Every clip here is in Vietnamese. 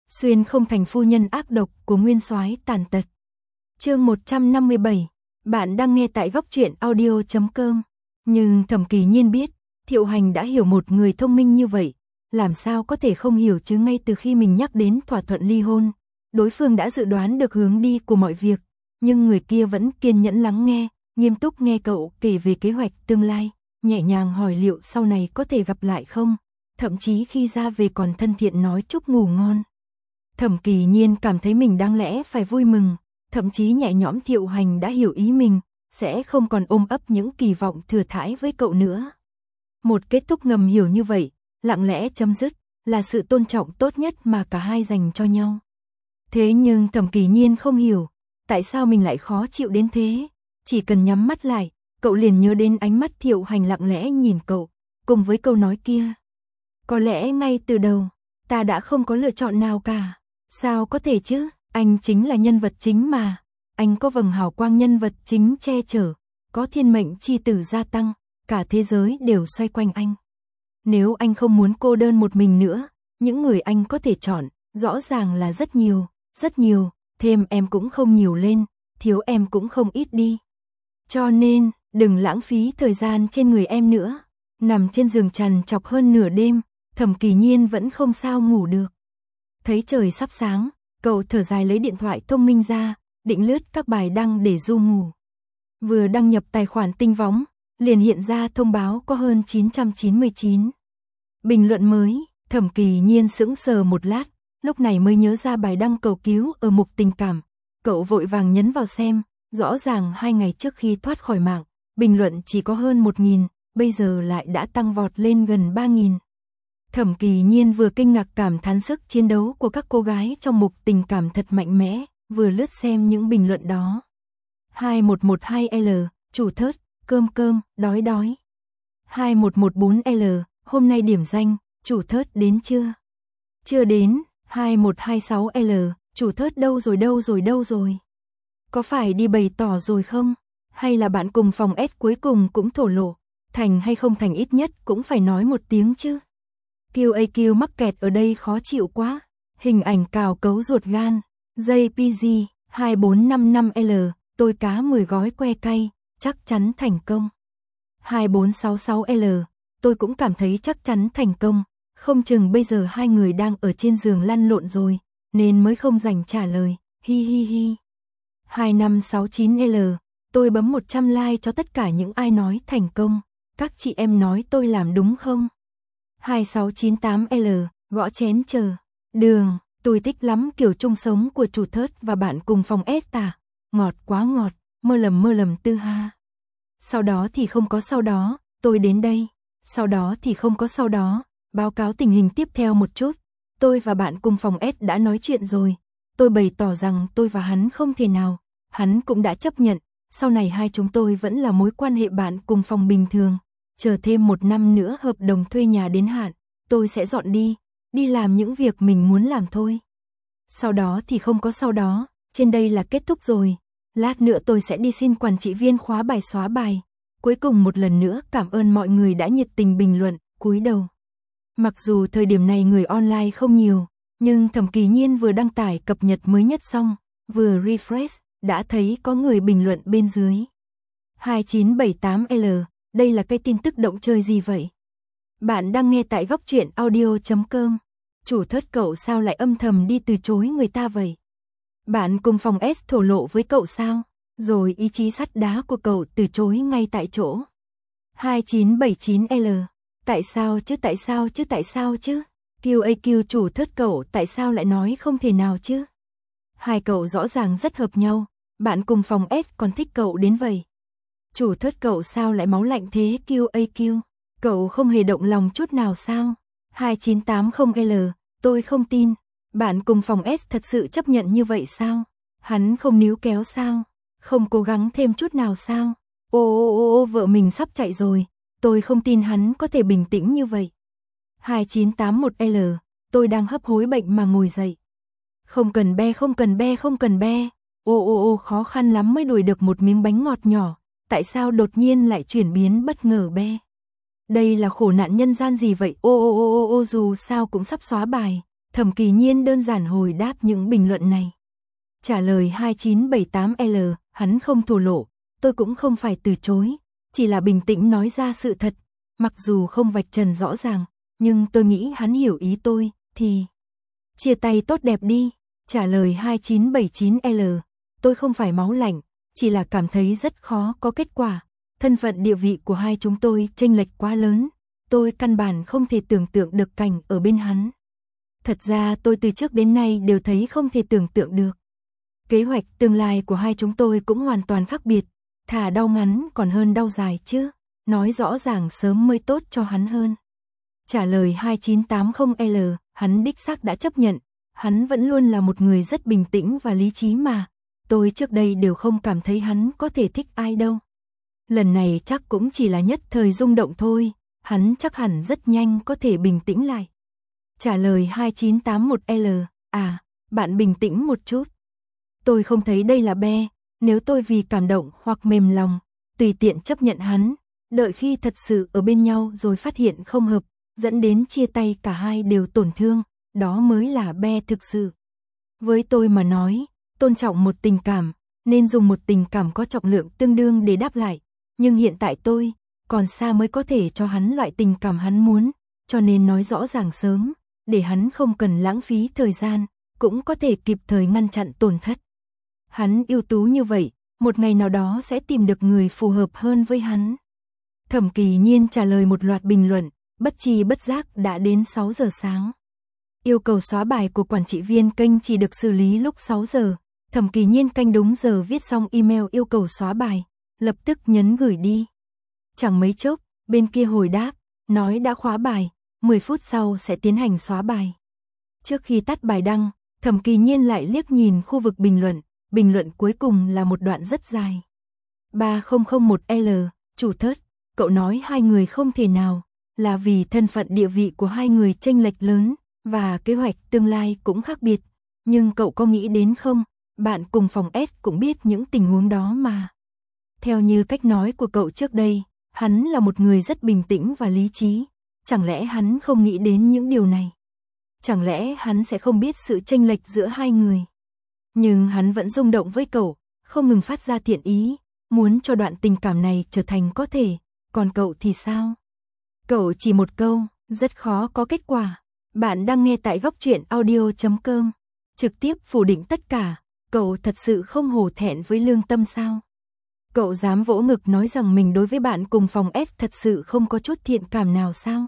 Xuyên không thành phu nhân ác độc của nguyên soái tàn tật. Chương 157. Bạn đang nghe tại góc truyện audio.com. Nhưng Thẩm Kỳ Nhiên biết, Thiệu Hành đã hiểu một người thông minh như vậy, làm sao có thể không hiểu chứ. Ngay từ khi mình nhắc đến thỏa thuận ly hôn, đối phương đã dự đoán được hướng đi của mọi việc, nhưng người kia vẫn kiên nhẫn lắng nghe, nghiêm túc nghe cậu kể về kế hoạch tương lai, nhẹ nhàng hỏi liệu sau này có thể gặp lại không, thậm chí khi ra về còn thân thiện nói chúc ngủ ngon. Thẩm Kỳ Nhiên cảm thấy mình đáng lẽ phải vui mừng, thậm chí nhẹ nhõm. Thiệu Hành đã hiểu ý mình, sẽ không còn ôm ấp những kỳ vọng thừa thãi với cậu nữa. Một kết thúc ngầm hiểu như vậy, lặng lẽ chấm dứt, là sự tôn trọng tốt nhất mà cả hai dành cho nhau. Thế nhưng Thẩm Kỳ Nhiên không hiểu, tại sao mình lại khó chịu đến thế. Chỉ cần nhắm mắt lại, cậu liền nhớ đến ánh mắt Thiệu Hành lặng lẽ nhìn cậu, cùng với câu nói kia. Có lẽ ngay từ đầu, ta đã không có lựa chọn nào cả. Sao có thể chứ, anh chính là nhân vật chính mà. Anh có vầng hào quang nhân vật chính che chở, có thiên mệnh chi tử gia tăng, cả thế giới đều xoay quanh anh. Nếu anh không muốn cô đơn một mình nữa, những người anh có thể chọn, rõ ràng là rất nhiều, thêm em cũng không nhiều lên, thiếu em cũng không ít đi. Cho nên, đừng lãng phí thời gian trên người em nữa. Nằm trên giường trằn trọc hơn nửa đêm, Thẩm Kỳ Nhiên vẫn không sao ngủ được. Thấy trời sắp sáng, cậu thở dài lấy điện thoại thông minh ra, định lướt các bài đăng để du ngủ. Vừa đăng nhập tài khoản tinh võng, liền hiện ra thông báo có hơn 999 bình luận mới. Thẩm Kỳ Nhiên sững sờ một lát, lúc này mới nhớ ra bài đăng cầu cứu ở mục tình cảm. Cậu vội vàng nhấn vào xem, rõ ràng 2 ngày trước khi thoát khỏi mạng, bình luận chỉ có hơn 1000, bây giờ lại đã tăng vọt lên gần 3000. Thẩm Kỳ Nhiên vừa kinh ngạc cảm thán sức chiến đấu của các cô gái trong mục tình cảm thật mạnh mẽ, vừa lướt xem những bình luận đó. 2112L, chủ thớt, cơm, đói. 2114L, hôm nay điểm danh, chủ thớt đến chưa? Chưa đến. 2126L, chủ thớt đâu rồi? Có phải đi bày tỏ rồi không? Hay là bạn cùng phòng S cuối cùng cũng thổ lộ? Thành hay không thành ít nhất cũng phải nói một tiếng chứ. QAQ mắc kẹt ở đây khó chịu quá. Hình ảnh cào cấu ruột gan. JPG 2455L, tôi cá 10 gói que cay, chắc chắn thành công. 2466L, tôi cũng cảm thấy chắc chắn thành công. Không chừng bây giờ hai người đang ở trên giường lăn lộn rồi, nên mới không dành trả lời. Hi. 2569L, tôi bấm 100 like cho tất cả những ai nói thành công. Các chị em nói tôi làm đúng không? 2698L, gõ chén chờ. Đường, tôi thích lắm kiểu chung sống của chủ thớt và bạn cùng phòng S à. Ngọt quá ngọt, mơ lầm tư ha. Sau đó thì không có sau đó, tôi đến đây. Sau đó thì không có sau đó, báo cáo tình hình tiếp theo một chút. Tôi và bạn cùng phòng S đã nói chuyện rồi. Tôi bày tỏ rằng tôi và hắn không thể nào. Hắn cũng đã chấp nhận, sau này hai chúng tôi vẫn là mối quan hệ bạn cùng phòng bình thường. Chờ thêm 1 năm nữa hợp đồng thuê nhà đến hạn, tôi sẽ dọn đi làm những việc mình muốn làm thôi. Sau đó thì không có sau đó, trên đây là kết thúc rồi. Lát nữa tôi sẽ đi xin quản trị viên khóa bài xóa bài. Cuối cùng một lần nữa cảm ơn mọi người đã nhiệt tình bình luận, cúi đầu. Mặc dù thời điểm này người online không nhiều, nhưng Thẩm Kỳ Nhiên vừa đăng tải cập nhật mới nhất xong, vừa refresh, đã thấy có người bình luận bên dưới. 2978L, đây là cái tin tức động chơi gì vậy? Bạn đang nghe tại góc truyện audio.com. Chủ thớt cậu sao lại âm thầm đi từ chối người ta vậy? Bạn cùng phòng S thổ lộ với cậu sao? Rồi ý chí sắt đá của cậu từ chối ngay tại chỗ. 2979L, tại sao chứ? QAQ chủ thớt cậu tại sao lại nói không thể nào chứ? Hai cậu rõ ràng rất hợp nhau, bạn cùng phòng S còn thích cậu đến vậy. Chủ thớt cậu sao lại máu lạnh thế QAQ? Cậu không hề động lòng chút nào sao? 2980L, tôi không tin. Bạn cùng phòng S thật sự chấp nhận như vậy sao? Hắn không níu kéo sao? Không cố gắng thêm chút nào sao? Ô, vợ mình sắp chạy rồi. Tôi không tin hắn có thể bình tĩnh như vậy. 2981L, tôi đang hấp hối bệnh mà ngồi dậy. Không cần be. Ô, khó khăn lắm mới đuổi được một miếng bánh ngọt nhỏ. Tại sao đột nhiên lại chuyển biến bất ngờ be? Đây là khổ nạn nhân gian gì vậy? Ô, dù sao cũng sắp xóa bài. Thẩm Kỳ Nhiên đơn giản hồi đáp những bình luận này. Trả lời 2978L, hắn không thổ lộ, tôi cũng không phải từ chối, chỉ là bình tĩnh nói ra sự thật, mặc dù không vạch trần rõ ràng, nhưng tôi nghĩ hắn hiểu ý tôi, thì chia tay tốt đẹp đi. Trả lời 2979L, tôi không phải máu lạnh, chỉ là cảm thấy rất khó có kết quả, thân phận địa vị của hai chúng tôi chênh lệch quá lớn, tôi căn bản không thể tưởng tượng được cảnh ở bên hắn. Thật ra tôi từ trước đến nay đều thấy không thể tưởng tượng được. Kế hoạch tương lai của hai chúng tôi cũng hoàn toàn khác biệt, thà đau ngắn còn hơn đau dài chứ, nói rõ ràng sớm mới tốt cho hắn hơn. Trả lời 2980L, hắn đích xác đã chấp nhận, hắn vẫn luôn là một người rất bình tĩnh và lý trí mà, tôi trước đây đều không cảm thấy hắn có thể thích ai đâu. Lần này chắc cũng chỉ là nhất thời rung động thôi, hắn chắc hẳn rất nhanh có thể bình tĩnh lại. Trả lời 2981L, bạn bình tĩnh một chút. Tôi không thấy đây là be, nếu tôi vì cảm động hoặc mềm lòng, tùy tiện chấp nhận hắn, đợi khi thật sự ở bên nhau rồi phát hiện không hợp, dẫn đến chia tay cả hai đều tổn thương, đó mới là be thực sự. Với tôi mà nói, tôn trọng một tình cảm, nên dùng một tình cảm có trọng lượng tương đương để đáp lại, nhưng hiện tại tôi còn xa mới có thể cho hắn loại tình cảm hắn muốn, cho nên nói rõ ràng sớm, để hắn không cần lãng phí thời gian, cũng có thể kịp thời ngăn chặn tổn thất. Hắn ưu tú như vậy, một ngày nào đó sẽ tìm được người phù hợp hơn với hắn. Thẩm Kỳ Nhiên trả lời một loạt bình luận, bất tri bất giác đã đến 6 giờ sáng. Yêu cầu xóa bài của quản trị viên kênh chỉ được xử lý lúc 6 giờ. Thẩm Kỳ Nhiên canh đúng giờ viết xong email yêu cầu xóa bài, lập tức nhấn gửi đi. Chẳng mấy chốc, bên kia hồi đáp, nói đã khóa bài, 10 phút sau sẽ tiến hành xóa bài. Trước khi tắt bài đăng, Thẩm Kỳ Nhiên lại liếc nhìn khu vực bình luận cuối cùng là một đoạn rất dài. 3001L, chủ thớt, cậu nói hai người không thể nào, là vì thân phận địa vị của hai người chênh lệch lớn, và kế hoạch tương lai cũng khác biệt, nhưng cậu có nghĩ đến không, bạn cùng phòng S cũng biết những tình huống đó mà. Theo như cách nói của cậu trước đây, hắn là một người rất bình tĩnh và lý trí, chẳng lẽ hắn không nghĩ đến những điều này? Chẳng lẽ hắn sẽ không biết sự chênh lệch giữa hai người? Nhưng hắn vẫn rung động với cậu, không ngừng phát ra thiện ý, muốn cho đoạn tình cảm này trở thành có thể, còn cậu thì sao? Cậu chỉ một câu, rất khó có kết quả. Bạn đang nghe tại góc truyện audio.com, trực tiếp phủ định tất cả, cậu thật sự không hổ thẹn với lương tâm sao? Cậu dám vỗ ngực nói rằng mình đối với bạn cùng phòng S thật sự không có chút thiện cảm nào sao?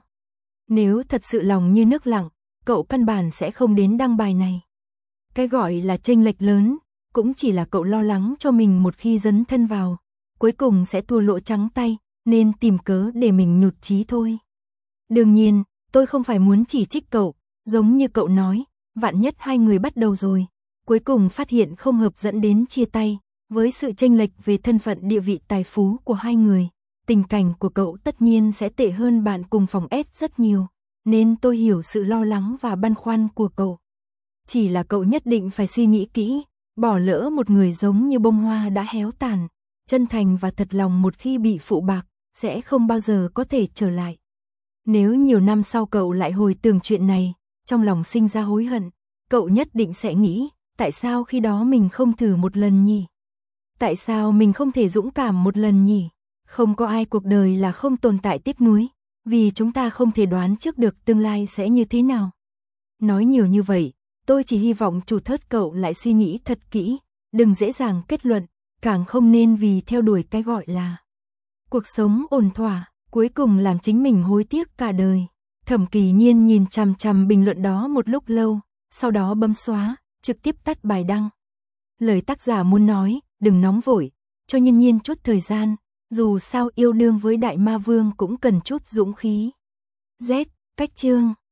Nếu thật sự lòng như nước lặng, cậu căn bản sẽ không đến đăng bài này. Cái gọi là chênh lệch lớn, cũng chỉ là cậu lo lắng cho mình một khi dấn thân vào, cuối cùng sẽ thua lỗ trắng tay, nên tìm cớ để mình nhụt chí thôi. Đương nhiên, tôi không phải muốn chỉ trích cậu, giống như cậu nói, vạn nhất hai người bắt đầu rồi, cuối cùng phát hiện không hợp dẫn đến chia tay, với sự chênh lệch về thân phận địa vị tài phú của hai người, tình cảnh của cậu tất nhiên sẽ tệ hơn bạn cùng phòng S rất nhiều, nên tôi hiểu sự lo lắng và băn khoăn của cậu. Chỉ là cậu nhất định phải suy nghĩ kỹ, bỏ lỡ một người giống như bông hoa đã héo tàn, chân thành và thật lòng một khi bị phụ bạc, sẽ không bao giờ có thể trở lại. Nếu nhiều năm sau cậu lại hồi tưởng chuyện này, trong lòng sinh ra hối hận, cậu nhất định sẽ nghĩ, tại sao khi đó mình không thử một lần nhỉ? Tại sao mình không thể dũng cảm một lần nhỉ? Không có ai cuộc đời là không tồn tại tiếc nuối, vì chúng ta không thể đoán trước được tương lai sẽ như thế nào. Nói nhiều như vậy, tôi chỉ hy vọng chủ thớt cậu lại suy nghĩ thật kỹ, đừng dễ dàng kết luận, càng không nên vì theo đuổi cái gọi là cuộc sống ổn thỏa, cuối cùng làm chính mình hối tiếc cả đời. Thẩm Kỳ Nhiên nhìn chằm chằm bình luận đó một lúc lâu, sau đó bấm xóa, trực tiếp tắt bài đăng. Lời tác giả muốn nói, đừng nóng vội, cho Nhiên Nhiên chút thời gian, dù sao yêu đương với Đại Ma Vương cũng cần chút dũng khí. Z, cách chương